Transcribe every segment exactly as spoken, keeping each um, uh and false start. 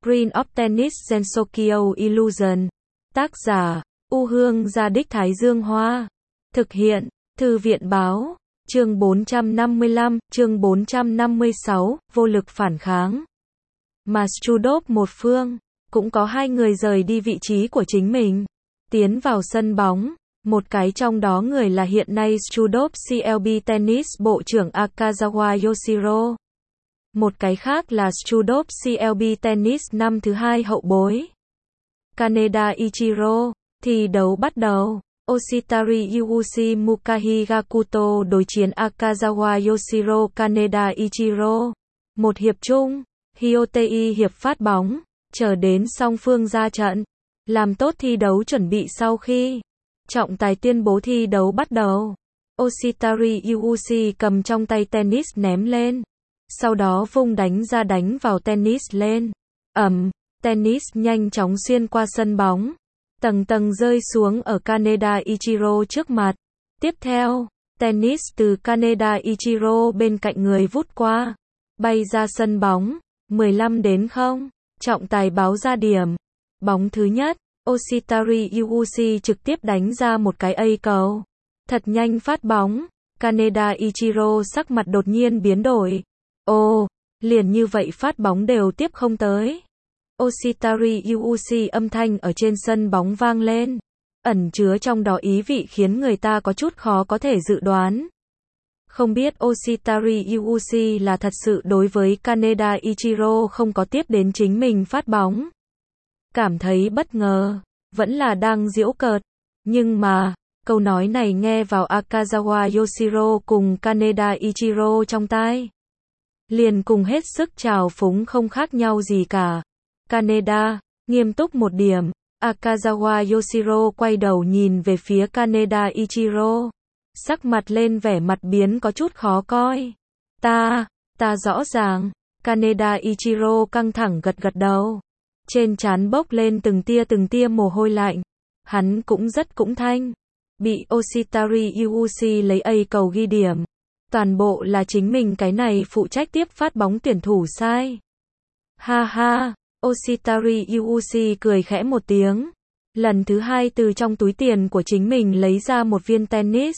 Green of Tennis Gensokyo Illusion. Tác giả, U Hương Gia Đích Thái Dương Hoa. Thực hiện, Thư viện Báo. Chương bốn trăm năm mươi lăm, chương bốn trăm năm mươi sáu, vô lực phản kháng. Mà Strudov một phương, cũng có hai người rời đi vị trí của chính mình, tiến vào sân bóng. Một cái trong đó người là hiện nay Strudov xê lờ bê Tennis Bộ trưởng Akazawa Yoshiro. Một cái khác là Strudov xê lờ bê Tennis năm thứ hai hậu bối, Kaneda Ichiro. Thi đấu bắt đầu. Oshitari Yuuchi Mukahi Gakuto đối chiến Akazawa Yoshiro Kaneda Ichiro. Một hiệp chung, Hyotei hiệp phát bóng, chờ đến song phương ra trận, làm tốt thi đấu chuẩn bị sau khi trọng tài tuyên bố thi đấu bắt đầu. Oshitari Yuuchi cầm trong tay tennis ném lên, sau đó vung đánh ra đánh vào tennis lên. Ầm, tennis nhanh chóng xuyên qua sân bóng, tầng tầng rơi xuống ở Kaneda Ichiro trước mặt. Tiếp theo, tennis từ Kaneda Ichiro bên cạnh người vút qua, bay ra sân bóng. mười lăm đến không, trọng tài báo ra điểm. Bóng thứ nhất, Oshitari Yuuchi trực tiếp đánh ra một cái A cầu. Thật nhanh phát bóng, Kaneda Ichiro sắc mặt đột nhiên biến đổi. Ồ, liền như vậy phát bóng đều tiếp không tới. Oshitari Yuuchi âm thanh ở trên sân bóng vang lên, ẩn chứa trong đó ý vị khiến người ta có chút khó có thể dự đoán. Không biết Oshitari Yuuchi là thật sự đối với Kaneda Ichiro không có tiếp đến chính mình phát bóng, cảm thấy bất ngờ, vẫn là đang giễu cợt. Nhưng mà, câu nói này nghe vào Akazawa Yoshiro cùng Kaneda Ichiro trong tai, liền cùng hết sức trào phúng không khác nhau gì cả. Kaneda, nghiêm túc một điểm. Akazawa Yoshiro quay đầu nhìn về phía Kaneda Ichiro, sắc mặt lên vẻ mặt biến có chút khó coi. Ta, ta rõ ràng. Kaneda Ichiro căng thẳng gật gật đầu, trên trán bốc lên từng tia từng tia mồ hôi lạnh. Hắn cũng rất cũng thanh, bị Oshitari Yuuchi lấy A cầu ghi điểm, toàn bộ là chính mình cái này phụ trách tiếp phát bóng tuyển thủ sai. Ha ha. Oshitari Yuuchi cười khẽ một tiếng, lần thứ hai từ trong túi tiền của chính mình lấy ra một viên tennis.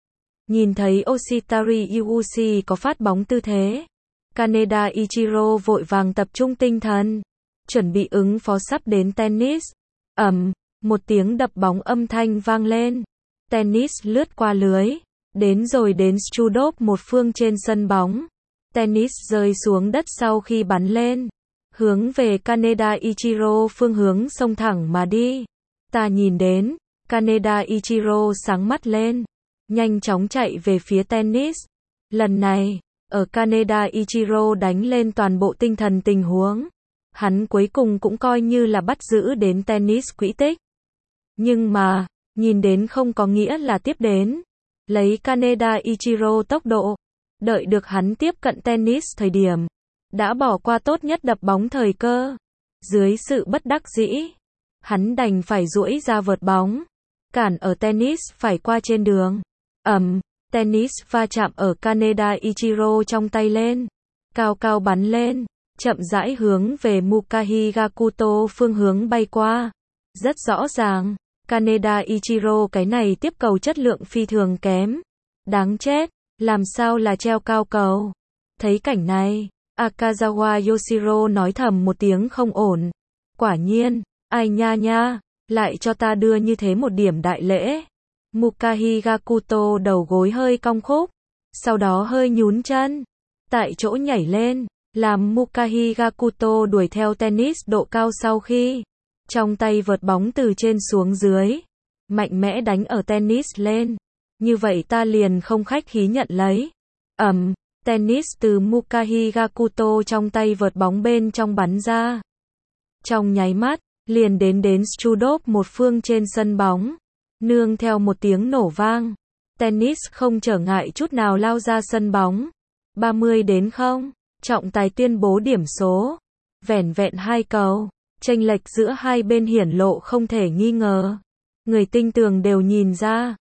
Nhìn thấy Oshitari Yuuchi có phát bóng tư thế, Kaneda Ichiro vội vàng tập trung tinh thần, chuẩn bị ứng phó sắp đến tennis. Ầm, một tiếng đập bóng âm thanh vang lên, tennis lướt qua lưới, đến rồi đến Strudov một phương trên sân bóng. Tennis rơi xuống đất sau khi bắn lên, hướng về Kaneda Ichiro phương hướng xông thẳng mà đi. Ta nhìn đến, Kaneda Ichiro sáng mắt lên, nhanh chóng chạy về phía tennis. Lần này, ở Kaneda Ichiro đánh lên toàn bộ tinh thần tình huống, hắn cuối cùng cũng coi như là bắt giữ đến tennis quỹ tích. Nhưng mà, nhìn đến không có nghĩa là tiếp đến. Lấy Kaneda Ichiro tốc độ, đợi được hắn tiếp cận tennis thời điểm, đã bỏ qua tốt nhất đập bóng thời cơ. Dưới sự bất đắc dĩ, hắn đành phải duỗi ra vợt bóng, cản ở tennis phải qua trên đường. Ầm, tennis va chạm ở Kaneda Ichiro trong tay lên, cao cao bắn lên, chậm rãi hướng về Mukahi Gakuto phương hướng bay qua. Rất rõ ràng, Kaneda Ichiro cái này tiếp cầu chất lượng phi thường kém. Đáng chết, làm sao là treo cao cầu. Thấy cảnh này, Akazawa Yoshiro nói thầm một tiếng không ổn. Quả nhiên, ai nha nha, lại cho ta đưa như thế một điểm đại lễ. Mukahi Gakuto đầu gối hơi cong khúc, sau đó hơi nhún chân, tại chỗ nhảy lên, làm Mukahi Gakuto đuổi theo tennis độ cao sau khi trong tay vợt bóng từ trên xuống dưới, mạnh mẽ đánh ở tennis lên. Như vậy ta liền không khách khí nhận lấy. Ầm, tennis từ Mukahi Gakuto trong tay vợt bóng bên trong bắn ra. Trong nháy mắt, liền đến đến Strudov một phương trên sân bóng. Nương theo một tiếng nổ vang, tennis không trở ngại chút nào lao ra sân bóng. ba mươi đến không, trọng tài tuyên bố điểm số. Vẻn vẹn hai cầu, chênh lệch giữa hai bên hiển lộ không thể nghi ngờ. Người tinh tường đều nhìn ra,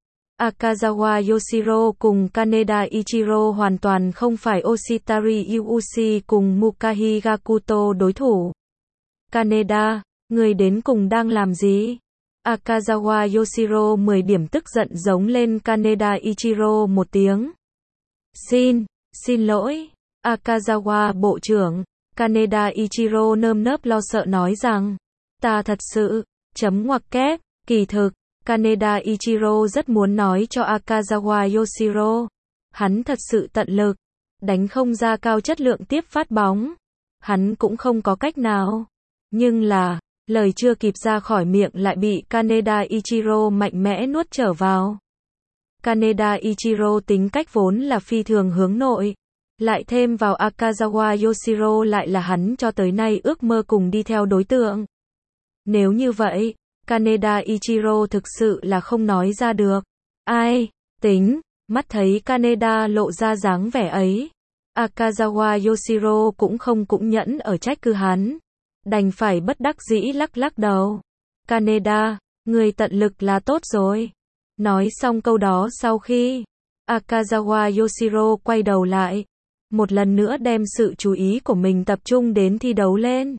Akazawa Yoshiro cùng Kaneda Ichiro hoàn toàn không phải Oshitari Yuuchi cùng Mukahi Gakuto đối thủ. Kaneda, người đến cùng đang làm gì? Akazawa Yoshiro mười điểm tức giận giống lên Kaneda Ichiro một tiếng. Xin, xin lỗi, Akazawa bộ trưởng. Kaneda Ichiro nơm nớp lo sợ nói rằng, ta thật sự, chấm ngoặc kép, kỳ thực, Kaneda Ichiro rất muốn nói cho Akazawa Yoshiro, hắn thật sự tận lực, đánh không ra cao chất lượng tiếp phát bóng, hắn cũng không có cách nào, nhưng là, lời chưa kịp ra khỏi miệng lại bị Kaneda Ichiro mạnh mẽ nuốt trở vào. Kaneda Ichiro tính cách vốn là phi thường hướng nội, lại thêm vào Akazawa Yoshiro lại là hắn cho tới nay ước mơ cùng đi theo đối tượng. Nếu như vậy, Kaneda Ichiro thực sự là không nói ra được. Ai, tính, mắt thấy Kaneda lộ ra dáng vẻ ấy. Akazawa Yoshiro cũng không cũng nhẫn ở trách cứ hắn. Đành phải bất đắc dĩ lắc lắc đầu. Kaneda, người tận lực là tốt rồi. Nói xong câu đó sau khi Akazawa Yoshiro quay đầu lại, một lần nữa đem sự chú ý của mình tập trung đến thi đấu lên.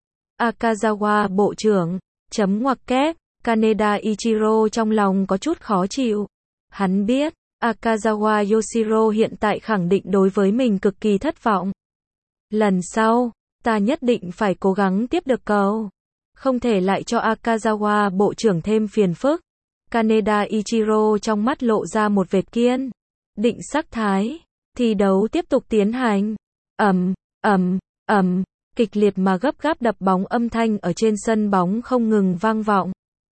Akazawa bộ trưởng, chấm ngoặc kép, Kaneda Ichiro trong lòng có chút khó chịu. Hắn biết, Akazawa Yoshiro hiện tại khẳng định đối với mình cực kỳ thất vọng. Lần sau, ta nhất định phải cố gắng tiếp được cầu. Không thể lại cho Akazawa bộ trưởng thêm phiền phức. Kaneda Ichiro trong mắt lộ ra một vệt kiên định sắc thái. Thi đấu tiếp tục tiến hành. Ầm, ầm, ầm, kịch liệt mà gấp gáp đập bóng âm thanh ở trên sân bóng không ngừng vang vọng.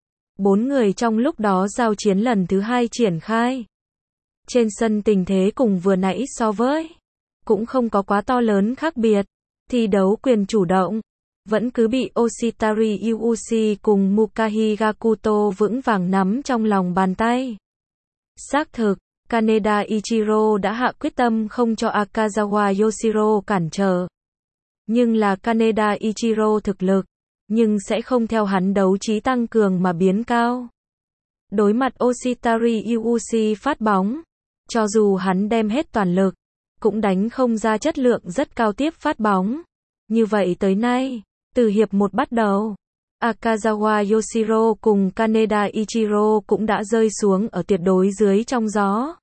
Bốn người trong lúc đó giao chiến lần thứ hai triển khai. Trên sân tình thế cùng vừa nãy so với cũng không có quá to lớn khác biệt. Thi đấu quyền chủ động vẫn cứ bị Oshitari Yuuchi cùng Mukahi Gakuto vững vàng nắm trong lòng bàn tay. Xác thực, Kaneda Ichiro đã hạ quyết tâm không cho Akazawa Yoshiro cản trở. Nhưng là Kaneda Ichiro thực lực, nhưng sẽ không theo hắn đấu trí tăng cường mà biến cao. Đối mặt Oshitari Yuuchi phát bóng, cho dù hắn đem hết toàn lực, cũng đánh không ra chất lượng rất cao tiếp phát bóng. Như vậy tới nay, từ hiệp một bắt đầu, Akazawa Yoshiro cùng Kaneda Ichiro cũng đã rơi xuống ở tuyệt đối dưới trong gió.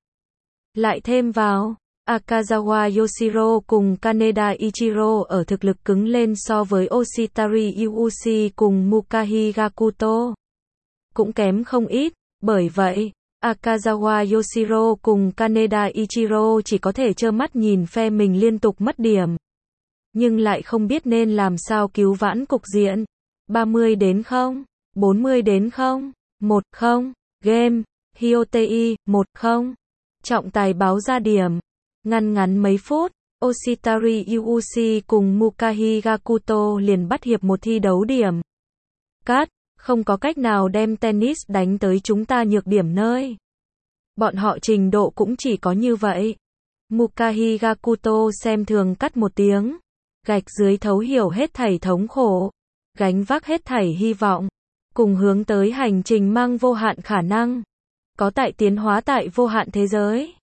Lại thêm vào, Akazawa Yoshiro cùng Kaneda Ichiro ở thực lực cứng lên so với Oshitari Yuuchi cùng Mukahi Gakuto. Cũng kém không ít, bởi vậy, Akazawa Yoshiro cùng Kaneda Ichiro chỉ có thể trơ mắt nhìn phe mình liên tục mất điểm. Nhưng lại không biết nên làm sao cứu vãn cục diện. ba mươi đến không, bốn mươi đến không, một không, game, Hyotei, một không. Trọng tài báo ra điểm. Ngăn ngắn mấy phút, Oshitari Yuuchi cùng Mukahi Gakuto liền bắt hiệp một thi đấu điểm. Cắt, không có cách nào đem tennis đánh tới chúng ta nhược điểm nơi. Bọn họ trình độ cũng chỉ có như vậy. Mukahi Gakuto xem thường cắt một tiếng. Gạch dưới thấu hiểu hết thảy thống khổ. Gánh vác hết thảy hy vọng. Cùng hướng tới hành trình mang vô hạn khả năng. Có tại tiến hóa tại vô hạn thế giới.